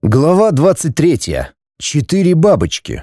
Глава 23. 4 бабочки.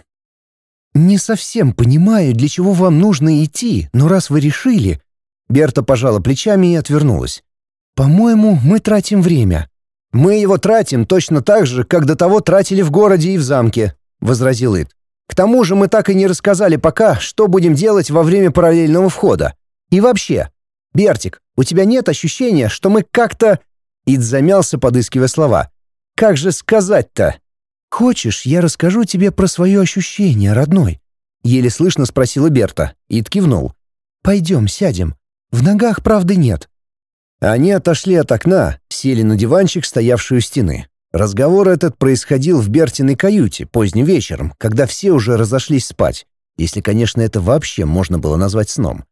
«Не совсем понимаю, для чего вам нужно идти, но раз вы решили...» Берта пожала плечами и отвернулась. «По-моему, мы тратим время». «Мы его тратим точно так же, как до того тратили в городе и в замке», — возразил Ид. «К тому же мы так и не рассказали пока, что будем делать во время параллельного входа. И вообще, Бертик, у тебя нет ощущения, что мы как-то...» Ид замялся, подыскивая слова. «Как же сказать-то?» «Хочешь, я расскажу тебе про свое ощущение, родной?» Еле слышно спросила Берта. Ид кивнул. «Пойдем, сядем. В ногах правды нет». Они отошли от окна, сели на диванчик, стоявший у стены. Разговор этот происходил в Бертиной каюте поздним вечером, когда все уже разошлись спать, если, конечно, это вообще можно было назвать сном.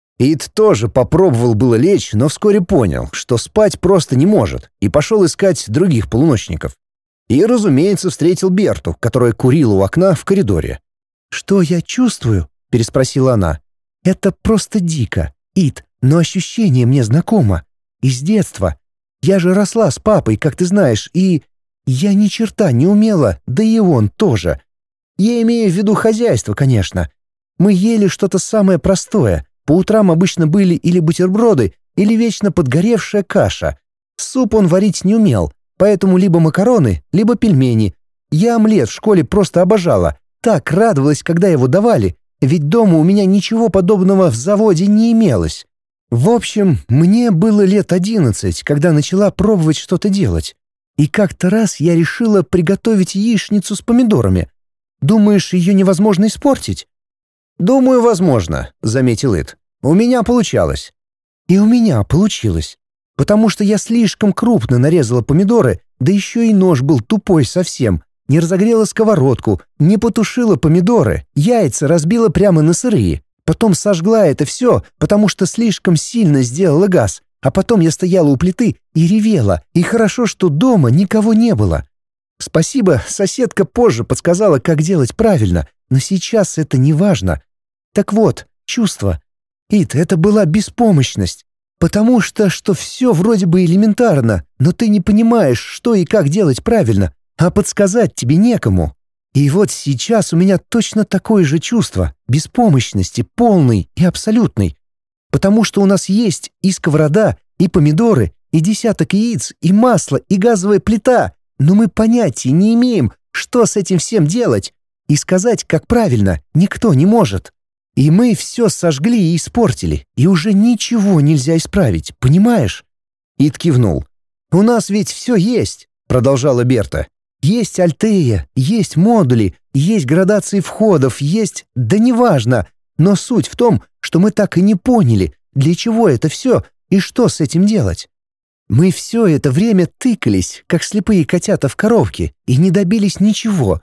Ид тоже попробовал было лечь, но вскоре понял, что спать просто не может, и пошел искать других полуночников. И, разумеется, встретил Берту, которая курила у окна в коридоре. «Что я чувствую?» — переспросила она. «Это просто дико, Ид, но ощущение мне знакомо. Из детства. Я же росла с папой, как ты знаешь, и... Я ни черта не умела, да и он тоже. Я имею в виду хозяйство, конечно. Мы ели что-то самое простое. По утрам обычно были или бутерброды, или вечно подгоревшая каша. Суп он варить не умел, поэтому либо макароны, либо пельмени. Я омлет в школе просто обожала. Так радовалась, когда его давали, ведь дома у меня ничего подобного в заводе не имелось. В общем, мне было лет 11, когда начала пробовать что-то делать. И как-то раз я решила приготовить яичницу с помидорами. Думаешь, ее невозможно испортить? «Думаю, возможно», — заметил Ид. «У меня получалось». «И у меня получилось. Потому что я слишком крупно нарезала помидоры, да еще и нож был тупой совсем, не разогрела сковородку, не потушила помидоры, яйца разбила прямо на сырые. Потом сожгла это все, потому что слишком сильно сделала газ, а потом я стояла у плиты и ревела, и хорошо, что дома никого не было. Спасибо, соседка позже подсказала, как делать правильно, но сейчас это не важно. Так вот, чувство. Ид, это была беспомощность. Потому что все вроде бы элементарно, но ты не понимаешь, что и как делать правильно, а подсказать тебе некому. И вот сейчас у меня точно такое же чувство, беспомощности, полной и абсолютной. Потому что у нас есть и сковорода, и помидоры, и десяток яиц, и масло, и газовая плита, но мы понятия не имеем, что с этим всем делать, и сказать, как правильно, никто не может. И мы все сожгли и испортили, и уже ничего нельзя исправить, понимаешь?» Ид кивнул. «У нас ведь все есть», — продолжала Берта. «Есть Альтея, есть модули, есть градации входов, есть... Да неважно, но суть в том, что мы так и не поняли, для чего это все и что с этим делать. Мы все это время тыкались, как слепые котята в коробке, и не добились ничего.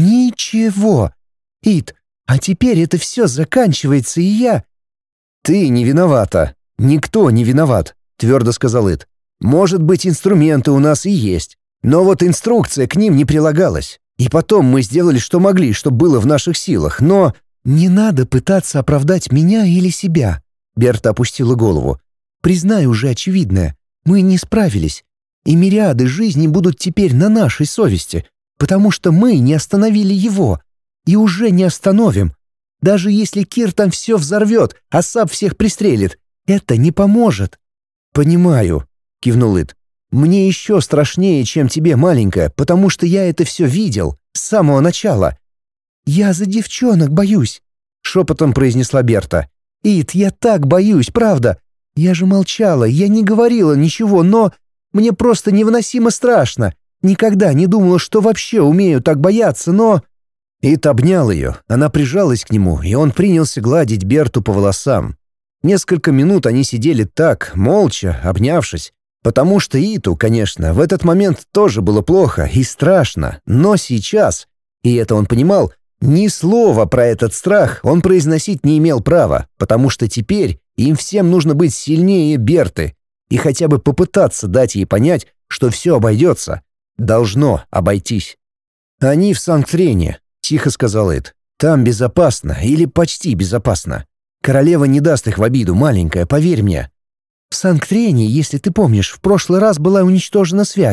Ничего. Ид, а теперь это все заканчивается, и я...» «Ты не виновата. Никто не виноват», — твердо сказал Ид. «Может быть, инструменты у нас и есть, но вот инструкция к ним не прилагалась. И потом мы сделали, что могли, что было в наших силах, но...» «Не надо пытаться оправдать меня или себя», — Берта опустила голову. «Признай уже очевидное. Мы не справились, и мириады жизней будут теперь на нашей совести, потому что мы не остановили его. И уже не остановим. Даже если Кир там все взорвет, а Саб всех пристрелит, это не поможет». «Понимаю», — кивнул Ид. «Мне еще страшнее, чем тебе, маленькая, потому что я это все видел с самого начала». «Я за девчонок боюсь», — шепотом произнесла Берта. «Ид, я так боюсь, правда. Я же молчала, я не говорила ничего, но мне просто невыносимо страшно. Никогда не думала, что вообще умею так бояться, но...» Ид обнял ее, она прижалась к нему, и он принялся гладить Берту по волосам. Несколько минут они сидели так, молча, обнявшись, потому что Иду, конечно, в этот момент тоже было плохо и страшно, но сейчас, и это он понимал, ни слова про этот страх он произносить не имел права, потому что теперь им всем нужно быть сильнее Берты и хотя бы попытаться дать ей понять, что все обойдется. Должно обойтись. «Они в Санкт-Рене», — тихо сказал Эд. «Там безопасно или почти безопасно. Королева не даст их в обиду, маленькая, поверь мне». «В Санкт-Рене, если ты помнишь, в прошлый раз была уничтожена связь,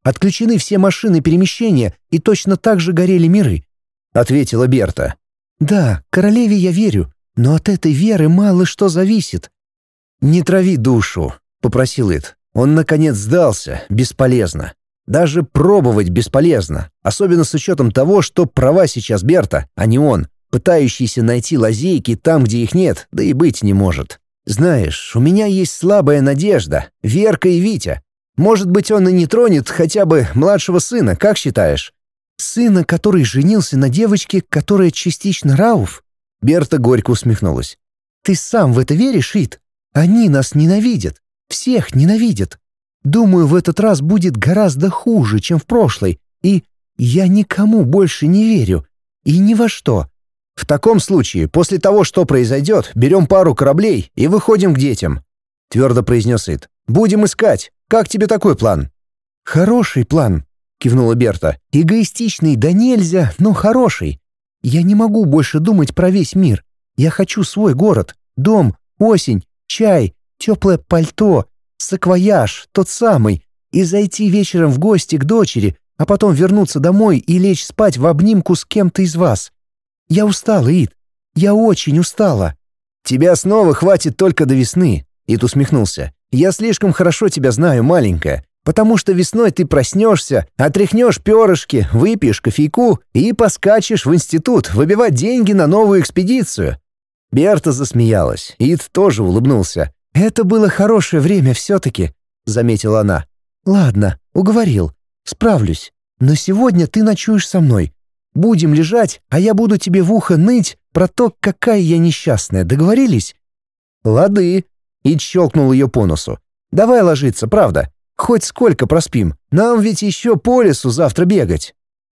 Отключены все машины перемещения, и точно так же горели миры», — ответила Берта. «Да, королеве я верю, но от этой веры мало что зависит». «Не трави душу», — попросил Ит. Он, наконец, сдался. Бесполезно. Даже пробовать бесполезно, особенно с учетом того, что права сейчас Берта, а не он, пытающийся найти лазейки там, где их нет, да и быть не может. «Знаешь, у меня есть слабая надежда. Верка и Витя. Может быть, он и не тронет хотя бы младшего сына, как считаешь?» «Сына, который женился на девочке, которая частично Рауф?» Берта горько усмехнулась. «Ты сам в это веришь, Ит? Они нас ненавидят. Всех ненавидят. Думаю, в этот раз будет гораздо хуже, чем в прошлый. И я никому больше не верю. И ни во что. В таком случае, после того, что произойдет, берем пару кораблей и выходим к детям», — твердо произнес Ит. «Будем искать. Как тебе такой план?» «Хороший план», — кивнула Берта. «Эгоистичный да нельзя, но хороший. Я не могу больше думать про весь мир. Я хочу свой город, дом, осень, чай, теплое пальто, саквояж, тот самый, и зайти вечером в гости к дочери, а потом вернуться домой и лечь спать в обнимку с кем-то из вас. Я устала, Ит. Я очень устала». «Тебя снова хватит только до весны», — Ит усмехнулся. «Я слишком хорошо тебя знаю, маленькая, потому что весной ты проснешься, отряхнешь перышки, выпьешь кофейку и поскачешь в институт выбивать деньги на новую экспедицию». Берта засмеялась. Ит тоже улыбнулся. «Это было хорошее время все-таки», — заметила она. «Ладно, уговорил. Справлюсь. Но сегодня ты ночуешь со мной. Будем лежать, а я буду тебе в ухо ныть про то, какая я несчастная. Договорились?» «Лады», — Ит щелкнул ее по носу. «Давай ложиться, правда? Хоть сколько проспим. Нам ведь еще по лесу завтра бегать».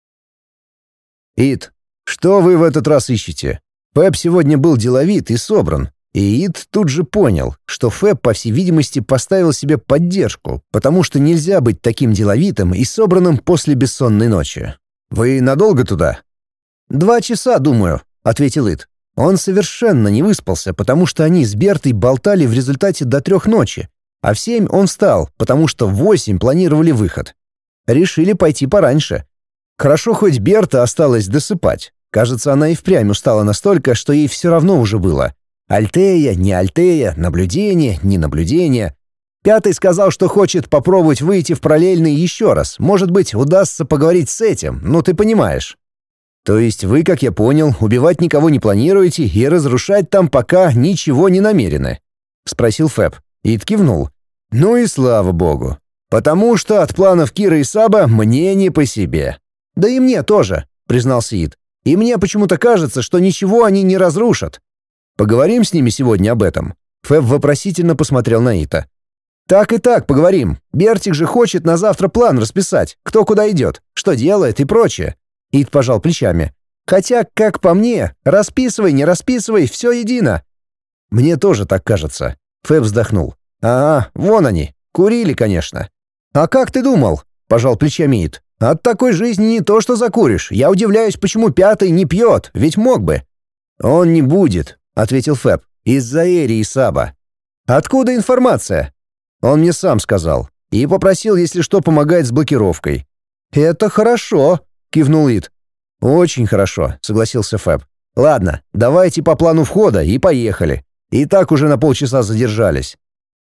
«Ит, что вы в этот раз ищете?» Фэб сегодня был деловит и собран. И Ит тут же понял, что Фэб, по всей видимости, поставил себе поддержку, потому что нельзя быть таким деловитым и собранным после бессонной ночи. «Вы надолго туда?» 2 часа, думаю», — ответил Ит. Он совершенно не выспался, потому что они с Бертой болтали в результате до 3 ночи, а в 7 он встал, потому что в 8 планировали выход. Решили пойти пораньше. Хорошо, хоть Берта осталась досыпать. Кажется, она и впрямь устала настолько, что ей все равно уже было. Альтея, не Альтея, наблюдение, не наблюдение. 5 сказал, что хочет попробовать выйти в параллельный еще раз. Может быть, удастся поговорить с этим, ну ты понимаешь. То есть вы, как я понял, убивать никого не планируете и разрушать там пока ничего не намерены? Спросил Фэб. Ит кивнул. Ну и слава богу. Потому что от планов Кира и Саба мне не по себе. Да и мне тоже, признался Ит. И мне почему-то кажется, что ничего они не разрушат. Поговорим с ними сегодня об этом?» Фэб вопросительно посмотрел на Ита. «Так и так поговорим. Бертик же хочет на завтра план расписать, кто куда идет, что делает и прочее». Ит пожал плечами. «Хотя, как по мне, расписывай, не расписывай, все едино». «Мне тоже так кажется». Фэб вздохнул. «Ага, вон они. Курили, конечно». «А как ты думал?» — пожал плечами Ит. «От такой жизни не то что закуришь. Я удивляюсь, почему 5 не пьет, ведь мог бы». «Он не будет», — ответил Фэб. «Из-за Эри и Саба». «Откуда информация?» «Он мне сам сказал. И попросил, если что, помогать с блокировкой». «Это хорошо», — кивнул Ит. «Очень хорошо», — согласился Фэб. «Ладно, давайте по плану входа и поехали. И так уже на полчаса задержались».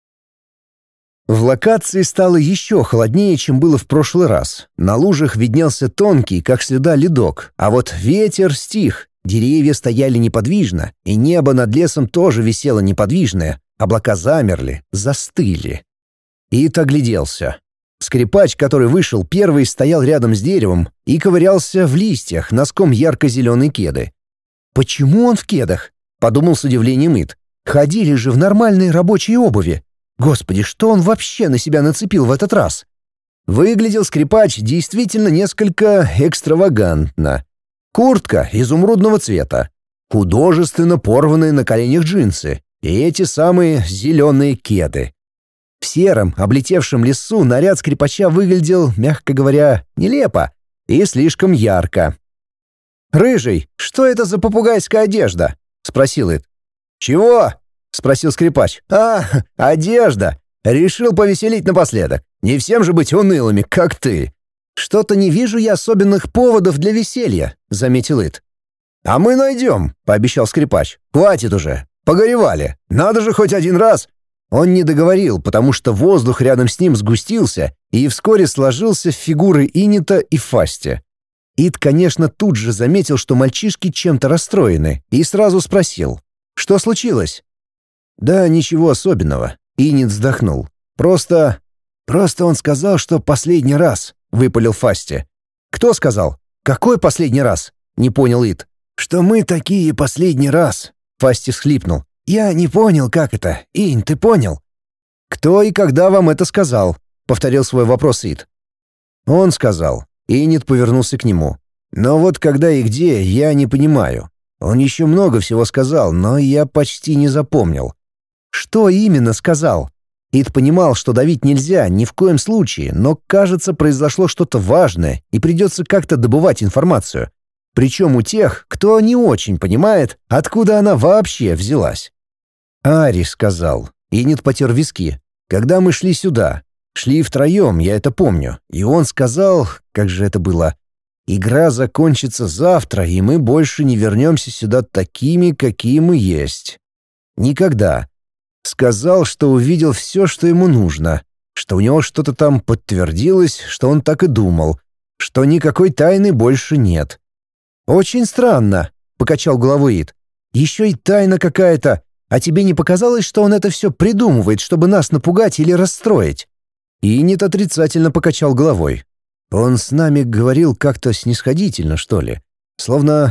В локации стало еще холоднее, чем было в прошлый раз. На лужах виднелся тонкий, как слюда, ледок, а вот ветер стих, деревья стояли неподвижно, и небо над лесом тоже висело неподвижное, облака замерли, застыли. Ит огляделся. Скрипач, который вышел первый, стоял рядом с деревом и ковырялся в листьях носком ярко-зеленой кеды. «Почему он в кедах?» — подумал с удивлением Ит. «Ходили же в нормальной рабочей обуви. Господи, что он вообще на себя нацепил в этот раз?» Выглядел скрипач действительно несколько экстравагантно. Куртка изумрудного цвета, художественно порванные на коленях джинсы и эти самые зеленые кеды. В сером, облетевшем лесу наряд скрипача выглядел, мягко говоря, нелепо и слишком ярко. «Рыжий, что это за попугайская одежда?» — спросил Ит. «Чего?» — спросил скрипач. «А, одежда. Решил повеселить напоследок. Не всем же быть унылыми, как ты». «Что-то не вижу я особенных поводов для веселья», — заметил Ит. «А мы найдем», — пообещал скрипач. «Хватит уже. Погоревали. Надо же хоть один раз». Он не договорил, потому что воздух рядом с ним сгустился и вскоре сложился в фигуры Инита и Фасти. Ит, конечно, тут же заметил, что мальчишки чем-то расстроены, и сразу спросил: «Что случилось?» «Да ничего особенного», — Инит вздохнул. «Просто он сказал, что последний раз», — выпалил Фасти. «Кто сказал? Какой последний раз?» — не понял Ит. «Что мы такие последний раз», — Фасти всхлипнул. «Я не понял, как это. Инь, ты понял?» «Кто и когда вам это сказал?» — повторил свой вопрос Ит. «Он сказал». Инит повернулся к нему. «Но вот когда и где, я не понимаю. Он еще много всего сказал, но я почти не запомнил». «Что именно сказал?» Ит понимал, что давить нельзя ни в коем случае, но, кажется, произошло что-то важное, и придется как-то добывать информацию. Причем у тех, кто не очень понимает, откуда она вообще взялась. «Ари сказал». Инит потер виски. «Когда мы шли сюда. Шли втроем, я это помню. И он сказал, как же это было, игра закончится завтра, и мы больше не вернемся сюда такими, какие мы есть. Никогда. Сказал, что увидел все, что ему нужно, что у него что-то там подтвердилось, что он так и думал, что никакой тайны больше нет». «Очень странно», — покачал головой Ит. «Еще и тайна какая-то. А тебе не показалось, что он это все придумывает, чтобы нас напугать или расстроить?» Инит отрицательно покачал головой. «Он с нами говорил как-то снисходительно, что ли. Словно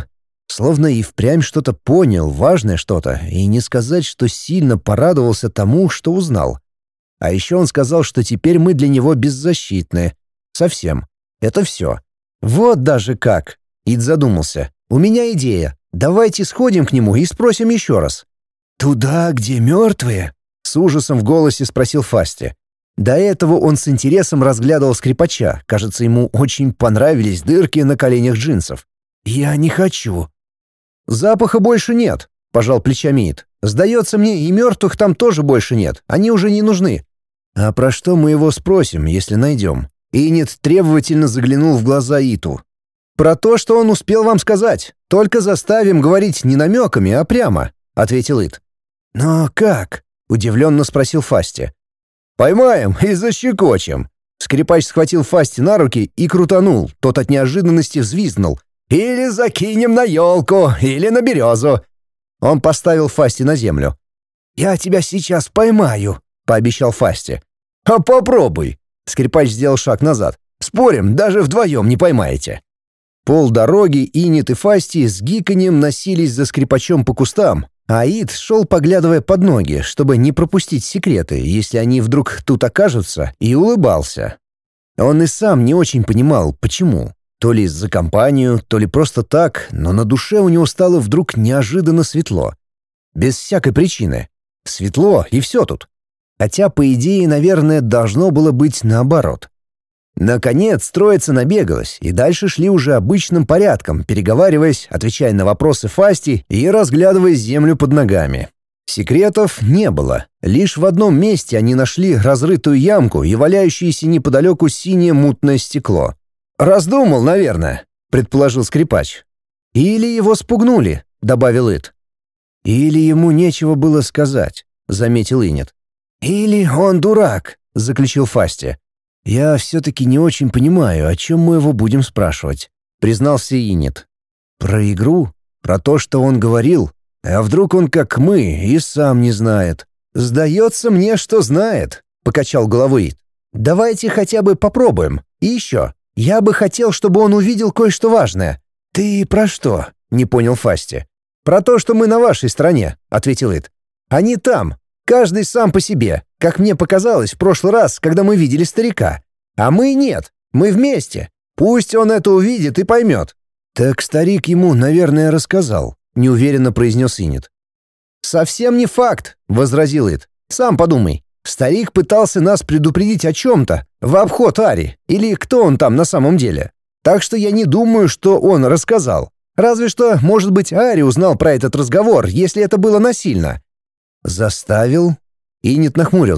и впрямь что-то понял, важное что-то, и не сказать, что сильно порадовался тому, что узнал. А еще он сказал, что теперь мы для него беззащитны. Совсем. Это все. Вот даже как!» Ид задумался. «У меня идея. Давайте сходим к нему и спросим еще раз». «Туда, где мертвые?» — с ужасом в голосе спросил Фасти. До этого он с интересом разглядывал скрипача. Кажется, ему очень понравились дырки на коленях джинсов. «Я не хочу». «Запаха больше нет», — пожал плечами Ид. «Сдается мне, и мертвых там тоже больше нет. Они уже не нужны». «А про что мы его спросим, если найдем?» Инит требовательно заглянул в глаза Иту. «Про то, что он успел вам сказать. Только заставим говорить не намеками, а прямо», — ответил Ит. «Но как?» — удивленно спросил Фасти. «Поймаем и защекочем». Скрипач схватил Фасти на руки и крутанул. Тот от неожиданности взвизгнул. «Или закинем на елку, или на березу». Он поставил Фасти на землю. «Я тебя сейчас поймаю», — пообещал Фасти. «А попробуй». Скрипач сделал шаг назад. «Спорим, даже вдвоем не поймаете». Полдороги Инит и Фасти с гиканьем носились за скрипачом по кустам, а Ит шел, поглядывая под ноги, чтобы не пропустить секреты, если они вдруг тут окажутся, и улыбался. Он и сам не очень понимал, почему. То ли за компанию, то ли просто так, но на душе у него стало вдруг неожиданно светло. Без всякой причины. Светло, и все тут. Хотя, по идее, наверное, должно было быть наоборот. Наконец, троица набегалась, и дальше шли уже обычным порядком, переговариваясь, отвечая на вопросы Фасти и разглядывая землю под ногами. Секретов не было. Лишь в одном месте они нашли разрытую ямку и валяющееся неподалеку синее мутное стекло. «Раздумал, наверное», — предположил скрипач. «Или его спугнули», — добавил Ит. «Или ему нечего было сказать», — заметил Инет. «Или он дурак», — заключил Фасти. «Я все-таки не очень понимаю, о чем мы его будем спрашивать», — признался Инет. «Про игру? Про то, что он говорил? А вдруг он, как мы, и сам не знает?» «Сдается мне, что знает», — покачал головой Ит. «Давайте хотя бы попробуем. И еще. Я бы хотел, чтобы он увидел кое-что важное». «Ты про что?» — не понял Фасти. «Про то, что мы на вашей стороне», — ответил Ит. «Они там. Каждый сам по себе, как мне показалось в прошлый раз, когда мы видели старика. А мы нет, мы вместе. Пусть он это увидит и поймет». «Так старик ему, наверное, рассказал», — неуверенно произнес Инет. «Совсем не факт», — возразил Ит. «Сам подумай. Старик пытался нас предупредить о чем-то, в обход Ари, или кто он там на самом деле. Так что я не думаю, что он рассказал. Разве что, может быть, Ари узнал про этот разговор, если это было насильно». «Заставил?» Инет нахмурился.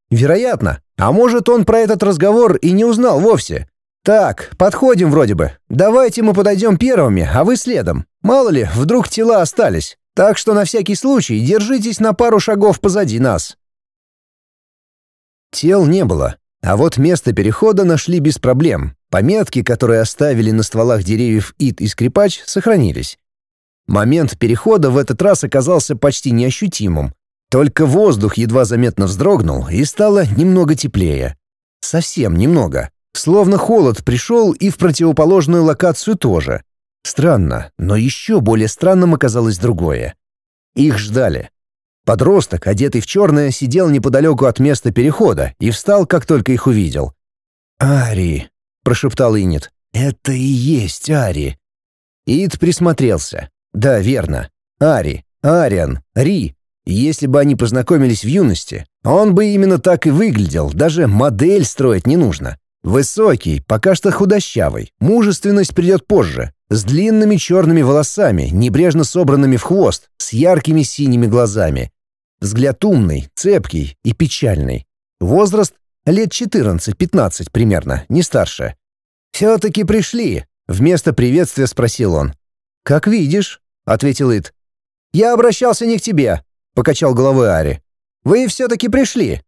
Вероятно. А может, он про этот разговор и не узнал вовсе. Так, подходим вроде бы. Давайте мы подойдем первыми, а вы следом. Мало ли, вдруг тела остались. Так что на всякий случай держитесь на пару шагов позади нас. Тел не было, а вот место перехода нашли без проблем. Пометки, которые оставили на стволах деревьев Ид и Скрипач, сохранились. Момент перехода в этот раз оказался почти неощутимым. Только воздух едва заметно вздрогнул и стало немного теплее. Совсем немного. Словно холод пришел и в противоположную локацию тоже. Странно, но еще более странным оказалось другое. Их ждали. Подросток, одетый в черное, сидел неподалеку от места перехода и встал, как только их увидел. «Ари», — прошептал Иннет, — «это и есть Ари». Ид присмотрелся. Да, верно. Ари, Ариан, Ри. Если бы они познакомились в юности, он бы именно так и выглядел, даже модель строить не нужно. Высокий, пока что худощавый, мужественность придет позже, с длинными черными волосами, небрежно собранными в хвост, с яркими синими глазами. Взгляд умный, цепкий и печальный. Возраст лет 14-15 примерно, не старше. «Все-таки пришли», — вместо приветствия спросил он. «Как видишь», — ответил Ид. «Я обращался не к тебе», — покачал головой Ари. «Вы все-таки пришли».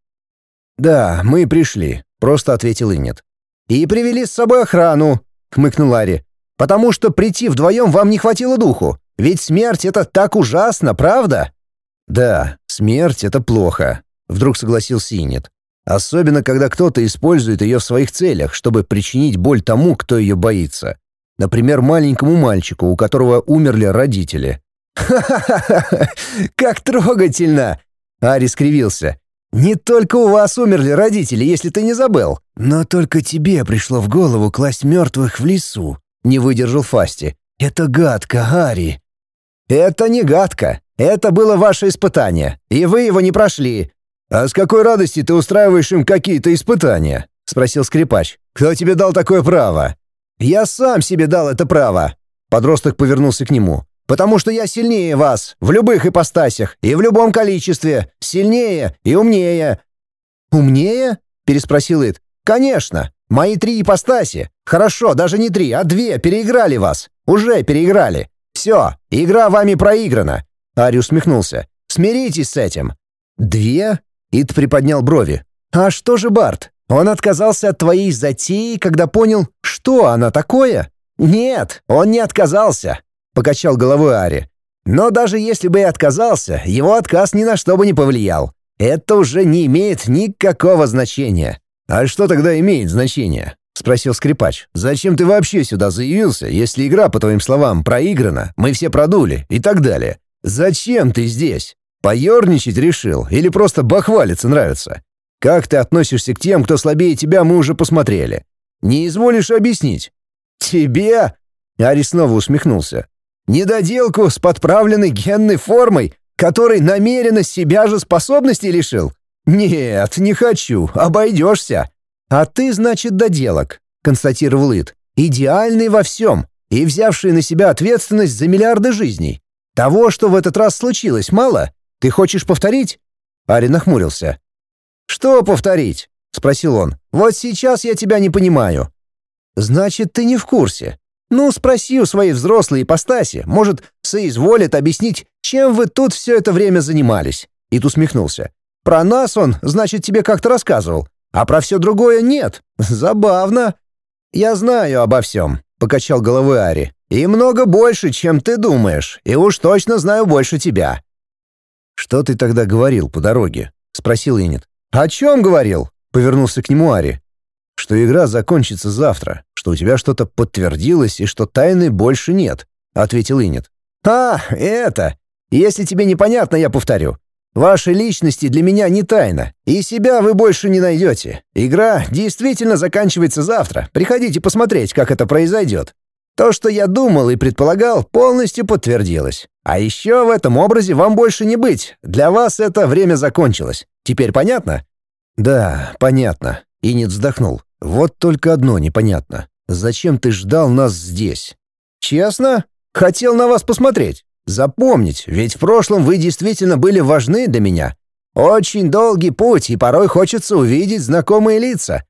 «Да, мы пришли», — просто ответил Иннет. «И привели с собой охрану», — хмыкнул Ари. «Потому что прийти вдвоем вам не хватило духу. Ведь смерть — это так ужасно, правда?» «Да, смерть — это плохо», — вдруг согласился Иннет. «Особенно, когда кто-то использует ее в своих целях, чтобы причинить боль тому, кто ее боится. Например, маленькому мальчику, у которого умерли родители». «Ха-ха-ха! Как трогательно!» Ари скривился. «Не только у вас умерли родители, если ты не забыл. Но только тебе пришло в голову класть мертвых в лесу», — не выдержал Фасти. «Это гадко, Ари». «Это не гадко. Это было ваше испытание, и вы его не прошли». «А с какой радости ты устраиваешь им какие-то испытания?» — спросил Скрипач. «Кто тебе дал такое право?» «Я сам себе дал это право». Подросток повернулся к нему. «Потому что я сильнее вас, в любых ипостасях и в любом количестве. Сильнее и умнее». «Умнее?» — переспросил Ид. «Конечно. Мои 3 ипостаси. Хорошо, даже не 3, а 2 переиграли вас. Уже переиграли. Все, игра вами проиграна». Ари усмехнулся. «Смиритесь с этим». «2?» — Ид приподнял брови. «А что же Барт? Он отказался от твоей затеи, когда понял, что она такое?» «Нет, он не отказался», — покачал головой Ари. «Но даже если бы и отказался, его отказ ни на что бы не повлиял. Это уже не имеет никакого значения». «А что тогда имеет значение?» — спросил Скрипач. «Зачем ты вообще сюда заявился, если игра, по твоим словам, проиграна, мы все продули и так далее? Зачем ты здесь? Поерничать решил или просто бахвалиться нравится? Как ты относишься к тем, кто слабее тебя, мы уже посмотрели. Не изволишь объяснить?» «Тебе?» — Ари снова усмехнулся. «Недоделку с подправленной генной формой, который намеренно себя же способностей лишил? Нет, не хочу, обойдешься». «А ты, значит, доделок», — констатировал Ид. «Идеальный во всем и взявший на себя ответственность за миллиарды жизней. Того, что в этот раз случилось, мало? Ты хочешь повторить?» Ари нахмурился. «Что повторить?» — спросил он. «Вот сейчас я тебя не понимаю». «Значит, ты не в курсе. Ну, спроси у своей взрослой ипостаси. Может, соизволит объяснить, чем вы тут все это время занимались». Ид усмехнулся. «Про нас он, значит, тебе как-то рассказывал, а про все другое нет. Забавно». «Я знаю обо всем», — покачал головой Ари. «И много больше, чем ты думаешь, и уж точно знаю больше тебя». «Что ты тогда говорил по дороге?» — спросил Иннет. «О чем говорил?» — повернулся к нему Ари. «Что игра закончится завтра, что у тебя что-то подтвердилось и что тайны больше нет», — ответил Иннет. «А, это! Если тебе непонятно, я повторю. Ваши личности для меня не тайна, и себя вы больше не найдете. Игра действительно заканчивается завтра. Приходите посмотреть, как это произойдет. То, что я думал и предполагал, полностью подтвердилось. А еще в этом образе вам больше не быть. Для вас это время закончилось. Теперь понятно?» «Да, понятно», — Иннет вздохнул. «Вот только одно непонятно. Зачем ты ждал нас здесь?» «Честно? Хотел на вас посмотреть. Запомнить, ведь в прошлом вы действительно были важны для меня. Очень долгий путь, и порой хочется увидеть знакомые лица.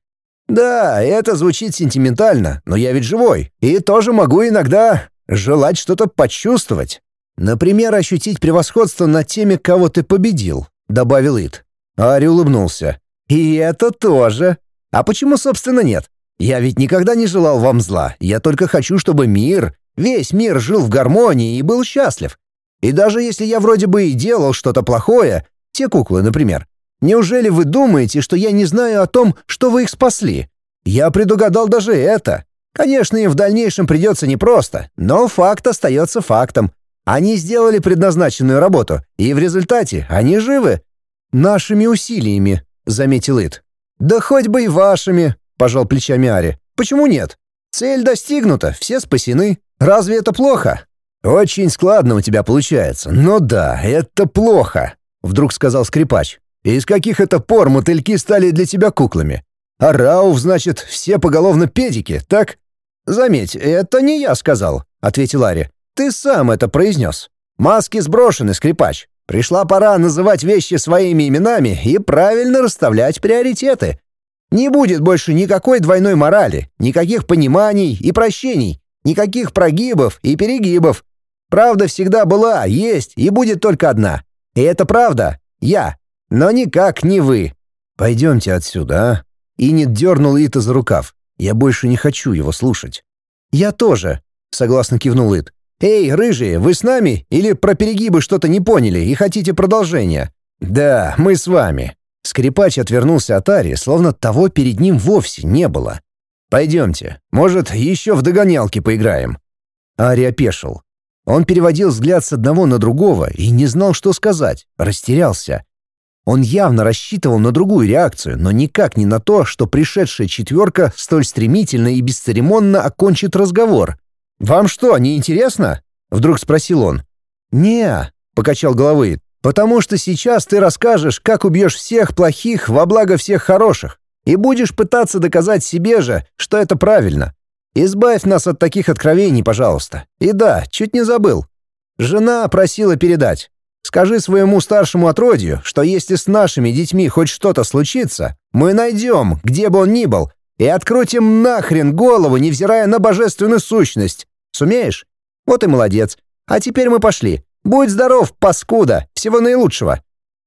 Да, это звучит сентиментально, но я ведь живой, и тоже могу иногда желать что-то почувствовать. Например, ощутить превосходство над теми, кого ты победил», — добавил Ит. Ари улыбнулся. «И это тоже. А почему, собственно, нет? Я ведь никогда не желал вам зла. Я только хочу, чтобы весь мир жил в гармонии и был счастлив. И даже если я вроде бы и делал что-то плохое, те куклы, например, неужели вы думаете, что я не знаю о том, что вы их спасли? Я предугадал даже это. Конечно, им в дальнейшем придется непросто, но факт остается фактом. Они сделали предназначенную работу, и в результате они живы. Нашими усилиями», — заметил Ит. «Да хоть бы и вашими», — пожал плечами Ари. «Почему нет? Цель достигнута, все спасены. Разве это плохо?» «Очень складно у тебя получается. Но да, это плохо», — вдруг сказал скрипач. «Из каких это пор мотыльки стали для тебя куклами? А Рауф, значит, все поголовно педики, так?» «Заметь, это не я сказал», — ответил Ари. «Ты сам это произнес. Маски сброшены, скрипач. Пришла пора называть вещи своими именами и правильно расставлять приоритеты. Не будет больше никакой двойной морали, никаких пониманий и прощений, никаких прогибов и перегибов. Правда всегда была, есть и будет только одна. И это правда — я, но никак не вы. Пойдемте отсюда, а?» Инит дернул Ита за рукав. «Я больше не хочу его слушать». «Я тоже», — согласно кивнул Ит. «Эй, рыжие, вы с нами или про перегибы что-то не поняли и хотите продолжения?» «Да, мы с вами». Скрипач отвернулся от Ари, словно того перед ним вовсе не было. «Пойдемте, может, еще в догонялки поиграем». Ари опешил. Он переводил взгляд с одного на другого и не знал, что сказать, растерялся. Он явно рассчитывал на другую реакцию, но никак не на то, что пришедшая четверка столь стремительно и бесцеремонно окончит разговор. «Вам что, не интересно?» — вдруг спросил он. «Не-а», покачал головой, «потому что сейчас ты расскажешь, как убьешь всех плохих во благо всех хороших, и будешь пытаться доказать себе же, что это правильно. Избавь нас от таких откровений, пожалуйста. И да, чуть не забыл. Жена просила передать. Скажи своему старшему отродью, что если с нашими детьми хоть что-то случится, мы найдем, где бы он ни был, и открутим нахрен голову, невзирая на божественную сущность. Сумеешь? Вот и молодец. А теперь мы пошли. Будь здоров, паскуда. Всего наилучшего».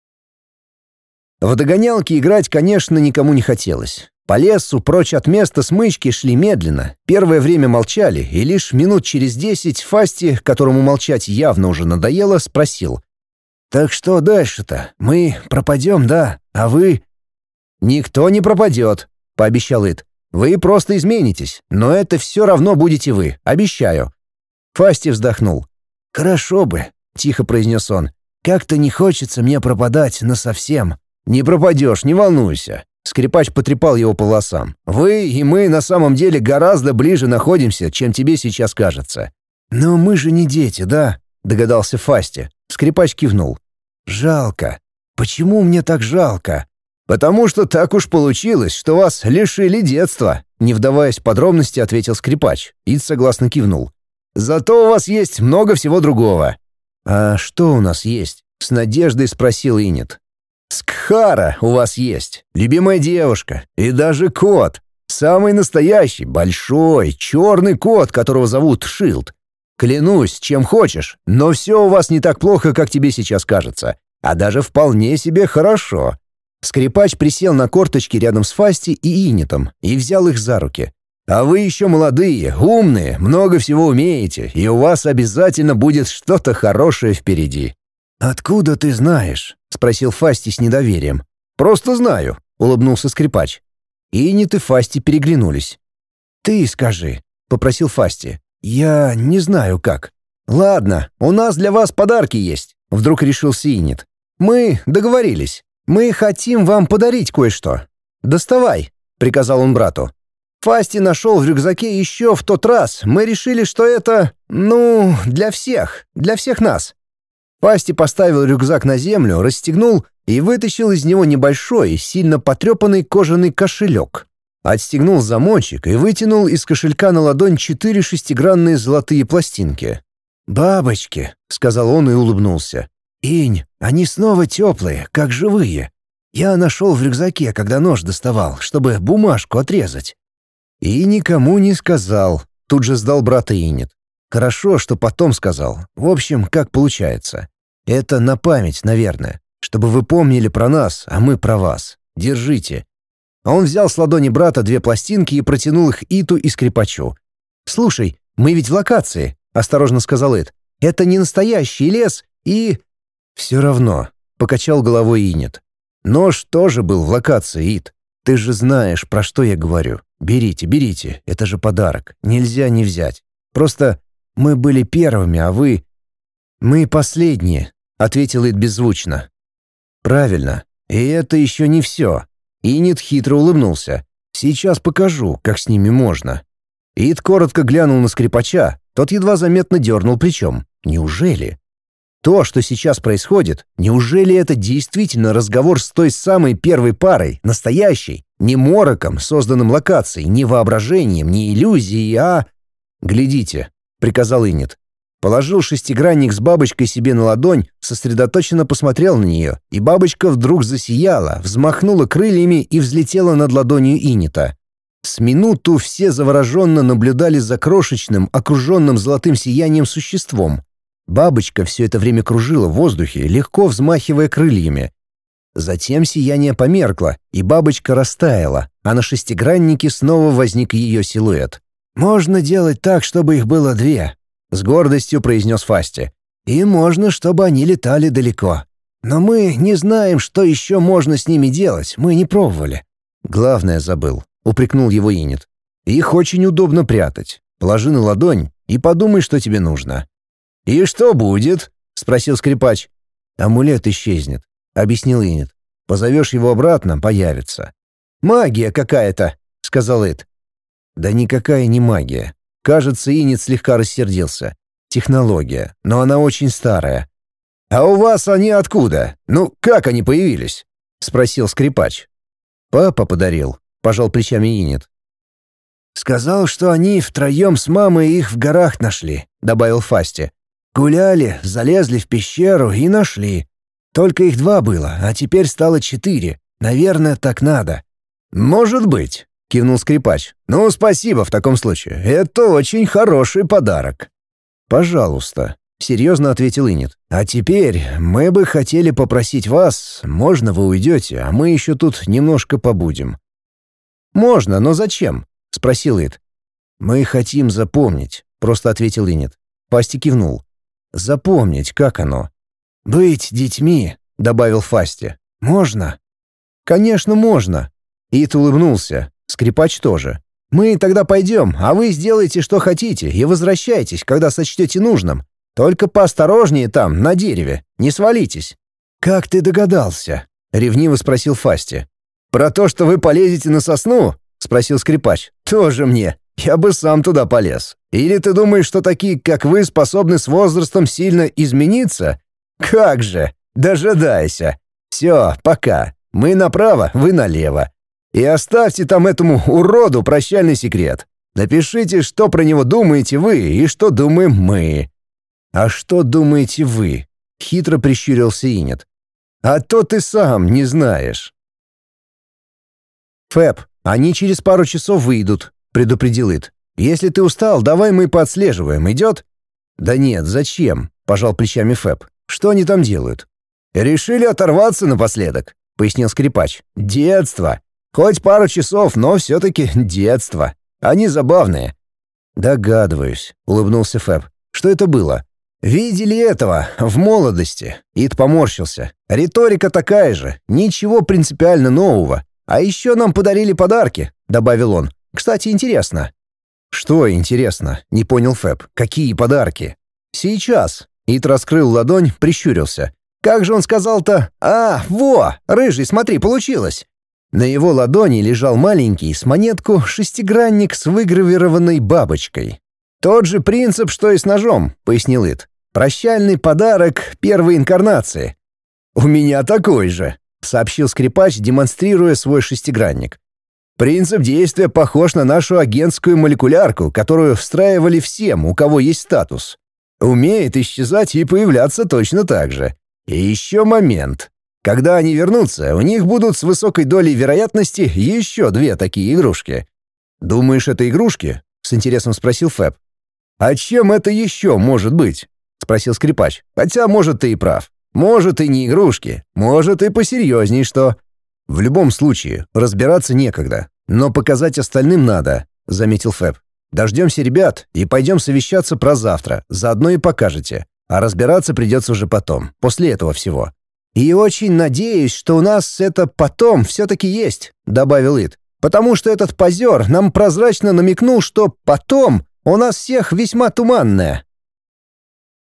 В догонялки играть, конечно, никому не хотелось. По лесу, прочь от места смычки, шли медленно. Первое время молчали, и лишь минут через 10 Фасти, которому молчать явно уже надоело, спросил. «Так что дальше-то? Мы пропадем, да? А вы...» «Никто не пропадет», — пообещал Ит. «Вы просто изменитесь, но это все равно будете вы, обещаю». Фасти вздохнул. «Хорошо бы», — тихо произнес он. «Как-то не хочется мне пропадать насовсем». «Не пропадешь, не волнуйся». Скрипач потрепал его по волосам. «Вы и мы на самом деле гораздо ближе находимся, чем тебе сейчас кажется». «Но мы же не дети, да?» — догадался Фасти. Скрипач кивнул. «Жалко. Почему мне так жалко?» «Потому что так уж получилось, что вас лишили детства», — не вдаваясь в подробности, ответил скрипач. Ид согласно кивнул. «Зато у вас есть много всего другого». «А что у нас есть?» — с надеждой спросил Инет. «Скхара у вас есть, любимая девушка, и даже кот. Самый настоящий, большой, черный кот, которого зовут Шилд. Клянусь, чем хочешь, но все у вас не так плохо, как тебе сейчас кажется, а даже вполне себе хорошо». Скрипач присел на корточки рядом с Фасти и Инетом и взял их за руки. «А вы еще молодые, умные, много всего умеете, и у вас обязательно будет что-то хорошее впереди». «Откуда ты знаешь?» — спросил Фасти с недоверием. «Просто знаю», — улыбнулся скрипач. Инет и Фасти переглянулись. «Ты скажи», — попросил Фасти. «Я не знаю как». «Ладно, у нас для вас подарки есть», — вдруг решился Инет. «Мы договорились. Мы хотим вам подарить кое-что. Доставай», — приказал он брату. Фасти нашел в рюкзаке еще в тот раз. Мы решили, что это, для всех нас. Фасти поставил рюкзак на землю, расстегнул и вытащил из него небольшой, сильно потрепанный кожаный кошелек. Отстегнул замочек и вытянул из кошелька на ладонь 4 шестигранные золотые пластинки. «Бабочки», — сказал он и улыбнулся. «Инь, они снова теплые, как живые. Я нашел в рюкзаке, когда нож доставал, чтобы бумажку отрезать». «И никому не сказал», — тут же сдал брата Инет. «Хорошо, что потом сказал. В общем, как получается. Это на память, наверное, чтобы вы помнили про нас, а мы про вас. Держите». А он взял с ладони брата 2 пластинки и протянул их Иту и скрипачу. «Слушай, мы ведь в локации», — осторожно сказал Ит. «Это не настоящий лес и...» «Все равно», — покачал головой Инет. «Нож тоже был в локации, Ит. Ты же знаешь, про что я говорю. Берите, берите, это же подарок. Нельзя не взять. Просто мы были первыми, а вы...» «Мы последние», — ответил Ит беззвучно. «Правильно. И это еще не все». Инет хитро улыбнулся. «Сейчас покажу, как с ними можно». Ит коротко глянул на скрипача, тот едва заметно дернул плечом. «Неужели?» То, что сейчас происходит, неужели это действительно разговор с той самой первой парой, настоящей, не мороком, созданным локацией, не воображением, не иллюзией, а... «Глядите», — приказал Инет. Положил шестигранник с бабочкой себе на ладонь, сосредоточенно посмотрел на нее, и бабочка вдруг засияла, взмахнула крыльями и взлетела над ладонью Инета. С минуту все завороженно наблюдали за крошечным, окруженным золотым сиянием существом. Бабочка все это время кружила в воздухе, легко взмахивая крыльями. Затем сияние померкло, и бабочка растаяла, а на шестиграннике снова возник ее силуэт. «Можно делать так, чтобы их было 2», — с гордостью произнес Фасти. «И можно, чтобы они летали далеко. Но мы не знаем, что еще можно с ними делать, мы не пробовали». «Главное забыл», — упрекнул его Инет. «Их очень удобно прятать. Положи на ладонь и подумай, что тебе нужно». «И что будет?» — спросил скрипач. «Амулет исчезнет», — объяснил Инет. «Позовешь его обратно — появится». «Магия какая-то», — сказал Ит. «Да никакая не магия. Кажется, Инет слегка рассердился. Технология, но она очень старая». «А у вас они откуда? Ну, как они появились?» — спросил скрипач. «Папа подарил», — пожал плечами Инет. «Сказал, что они втроем с мамой их в горах нашли», — добавил Фасти. «Гуляли, залезли в пещеру и нашли. Только их 2 было, а теперь стало 4. Наверное, так надо». «Может быть», — кивнул скрипач. «Ну, спасибо в таком случае. Это очень хороший подарок». «Пожалуйста», — серьезно ответил Инет. «А теперь мы бы хотели попросить вас, можно вы уйдете, а мы еще тут немножко побудем». «Можно, но зачем?» — спросил Ит. «Мы хотим запомнить», — просто ответил Инет. Фасти кивнул. «Запомнить, как оно». «Быть детьми», — добавил Фасти. «Можно?» «Конечно, можно». Ит улыбнулся. Скрипач тоже. «Мы тогда пойдем, а вы сделайте, что хотите, и возвращайтесь, когда сочтете нужным. Только поосторожнее там, на дереве, не свалитесь». «Как ты догадался?» — ревниво спросил Фасти. «Про то, что вы полезете на сосну?» — спросил скрипач. «Тоже мне. Я бы сам туда полез. Или ты думаешь, что такие, как вы, способны с возрастом сильно измениться? Как же! Дожидайся. Все, пока. Мы направо, вы налево. И оставьте там этому уроду прощальный секрет. Напишите, что про него думаете вы и что думаем мы». «А что думаете вы?» — хитро прищурился Инет. «А то ты сам не знаешь». «Фэб, они через пару часов выйдут», — предупредил Ит. «Если ты устал, давай мы поотслеживаем, идет?» «Да нет, зачем?» — пожал плечами Фэб. «Что они там делают?» «Решили оторваться напоследок», — пояснил скрипач. «Детство. Хоть пару часов, но все-таки детство. Они забавные». «Догадываюсь», — улыбнулся Фэб. «Что это было?» «Видели этого в молодости?» Ит поморщился. «Риторика такая же, ничего принципиально нового. А еще нам подарили подарки», — добавил он. «Кстати, интересно». «Что интересно?» — не понял Фэб. «Какие подарки?» «Сейчас». Ит раскрыл ладонь, прищурился. «Как же он сказал-то? А, во! Рыжий, смотри, получилось!» На его ладони лежал маленький с монетку шестигранник с выгравированной бабочкой. «Тот же принцип, что и с ножом», — пояснил Ит. «Прощальный подарок первой инкарнации». «У меня такой же», — сообщил скрипач, демонстрируя свой шестигранник. «Принцип действия похож на нашу агентскую молекулярку, которую встраивали всем, у кого есть статус. Умеет исчезать и появляться точно так же. И еще момент. Когда они вернутся, у них будут с высокой долей вероятности еще 2 такие игрушки. «Думаешь, это игрушки?» — с интересом спросил Фэб. «А чем это еще может быть?» — спросил скрипач. «Хотя, может, ты и прав. Может, и не игрушки. Может, и посерьезней что. В любом случае, разбираться некогда. Но показать остальным надо», — заметил Фэб. «Дождемся ребят и пойдем совещаться про завтра. Заодно и покажете. А разбираться придется уже потом, после этого всего». «И очень надеюсь, что у нас это потом все-таки есть», — добавил Ид. «Потому что этот позер нам прозрачно намекнул, что потом у нас всех весьма туманное».